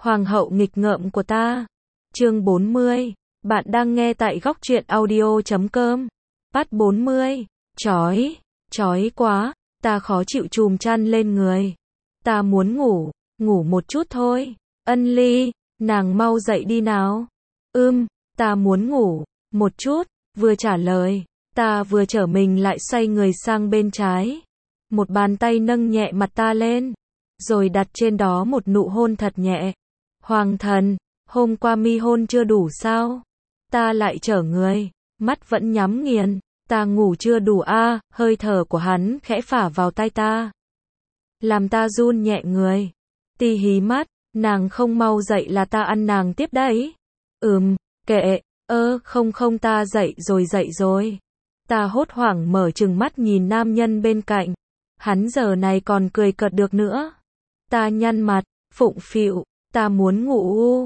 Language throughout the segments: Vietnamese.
Hoàng hậu nghịch ngợm của ta. Chương 40. Bạn đang nghe tại góc truyện audio.com. Part 40. Chói quá, ta khó chịu chùm chăn lên người. Ta muốn ngủ một chút thôi. Ân Ly, nàng mau dậy đi nào. Ta muốn ngủ một chút, vừa trả lời, ta vừa trở mình lại xoay người sang bên trái. Một bàn tay nâng nhẹ mặt ta lên, rồi đặt trên đó một nụ hôn thật nhẹ. Hoàng thần, hôm qua mi hôn chưa đủ sao? Ta lại trở người, mắt vẫn nhắm nghiền, ta ngủ chưa đủ a, hơi thở của hắn khẽ phả vào tai ta. Làm ta run nhẹ người. Ti hí mắt, nàng không mau dậy là ta ăn nàng tiếp đấy. Kệ, không ta dậy rồi. Ta hốt hoảng mở trừng mắt nhìn nam nhân bên cạnh. Hắn giờ này còn cười cợt được nữa. Ta nhăn mặt, phụng phịu, ta muốn ngủ.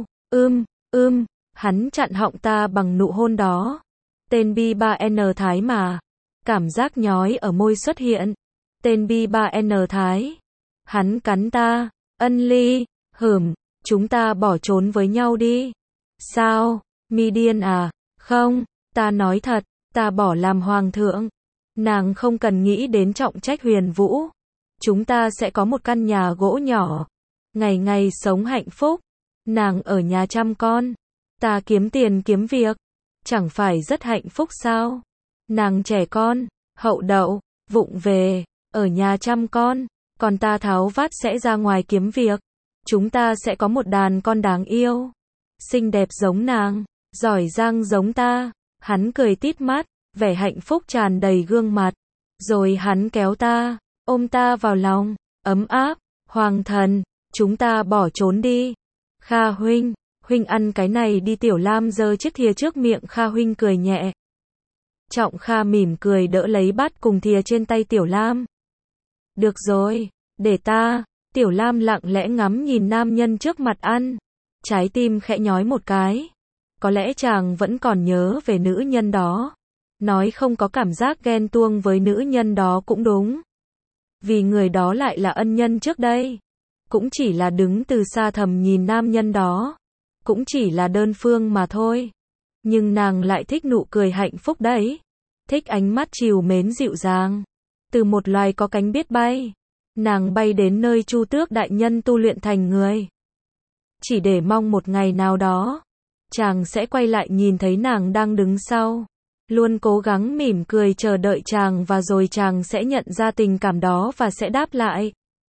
Hắn chặn họng ta bằng nụ hôn đó. Tên B3N Thái mà. Cảm giác nhói ở môi xuất hiện. Tên B3N Thái. Hắn cắn ta. Ân Ly, chúng ta bỏ trốn với nhau đi. Sao, mi điên à? Không, ta nói thật, ta bỏ làm hoàng thượng. Nàng không cần nghĩ đến trọng trách Huyền Vũ. Chúng ta sẽ có một căn nhà gỗ nhỏ. Ngày ngày sống hạnh phúc. Nàng ở nhà chăm con. Ta kiếm tiền kiếm việc. Chẳng phải rất hạnh phúc sao? Nàng trẻ con, hậu đậu, vụng về, ở nhà chăm con. Còn ta tháo vát sẽ ra ngoài kiếm việc. Chúng ta sẽ có một đàn con đáng yêu. Xinh đẹp giống nàng, giỏi giang giống ta. Hắn cười tít mắt, vẻ hạnh phúc tràn đầy gương mặt. Rồi hắn kéo ta, ôm ta vào lòng, ấm áp. Hoàng thần, chúng ta bỏ trốn đi. Kha huynh ăn cái này đi. Tiểu Lam giơ chiếc thìa trước miệng Kha huynh cười nhẹ. Trọng Kha mỉm cười đỡ lấy bát cùng thìa trên tay Tiểu Lam. Được rồi, để ta. Tiểu Lam lặng lẽ ngắm nhìn nam nhân trước mặt ăn. Trái tim khẽ nhói một cái. Có lẽ chàng vẫn còn nhớ về nữ nhân đó. Nói không có cảm giác ghen tuông với nữ nhân đó cũng đúng. Vì người đó lại là ân nhân trước đây. Cũng chỉ là đứng từ xa thầm nhìn nam nhân đó. Cũng chỉ là đơn phương mà thôi. Nhưng nàng lại thích nụ cười hạnh phúc đấy. Thích ánh mắt trìu mến dịu dàng. Từ một loài có cánh biết bay. Nàng bay đến nơi Chu Tước đại nhân tu luyện thành người. Chỉ để mong một ngày nào đó. Chàng sẽ quay lại nhìn thấy nàng đang đứng sau. Luôn cố gắng mỉm cười chờ đợi chàng và rồi chàng sẽ nhận ra tình cảm đó và sẽ đáp lại.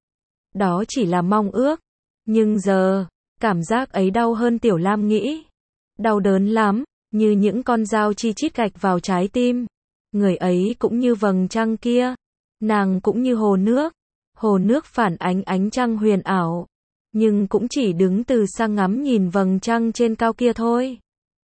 Đó chỉ là mong ước. Nhưng giờ, cảm giác ấy đau hơn Tiểu Lam nghĩ. Đau đớn lắm, như những con dao chi chít gạch vào trái tim. Người ấy cũng như vầng trăng kia. Nàng cũng như hồ nước. Hồ nước phản ánh ánh trăng huyền ảo. Nhưng cũng chỉ đứng từ xa ngắm nhìn vầng trăng trên cao kia thôi.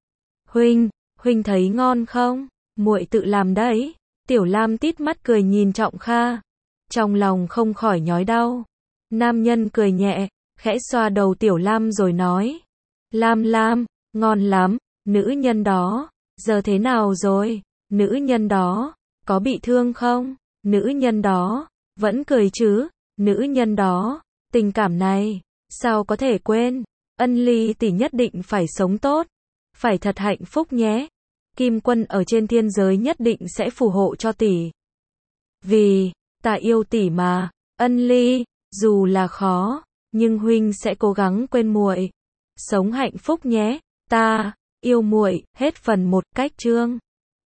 Huynh thấy ngon không? Muội tự làm đấy. Tiểu Lam tít mắt cười nhìn Trọng Kha. Trong lòng không khỏi nhói đau. Nam nhân cười nhẹ, khẽ xoa đầu Tiểu Lam rồi nói. Lam, ngon lắm. Nữ nhân đó, giờ thế nào rồi? Nữ nhân đó, có bị thương không? Nữ nhân đó, vẫn cười chứ? Nữ nhân đó, tình cảm này, sao có thể quên? Ân Ly tỷ nhất định phải sống tốt. Phải thật hạnh phúc nhé. Kim Quân ở trên thiên giới nhất định sẽ phù hộ cho tỷ. Vì, ta yêu tỷ mà. Ân Ly, dù là khó, nhưng huynh sẽ cố gắng quên muội. Sống hạnh phúc nhé. Ta yêu muội. Hết phần 1. Cách chương.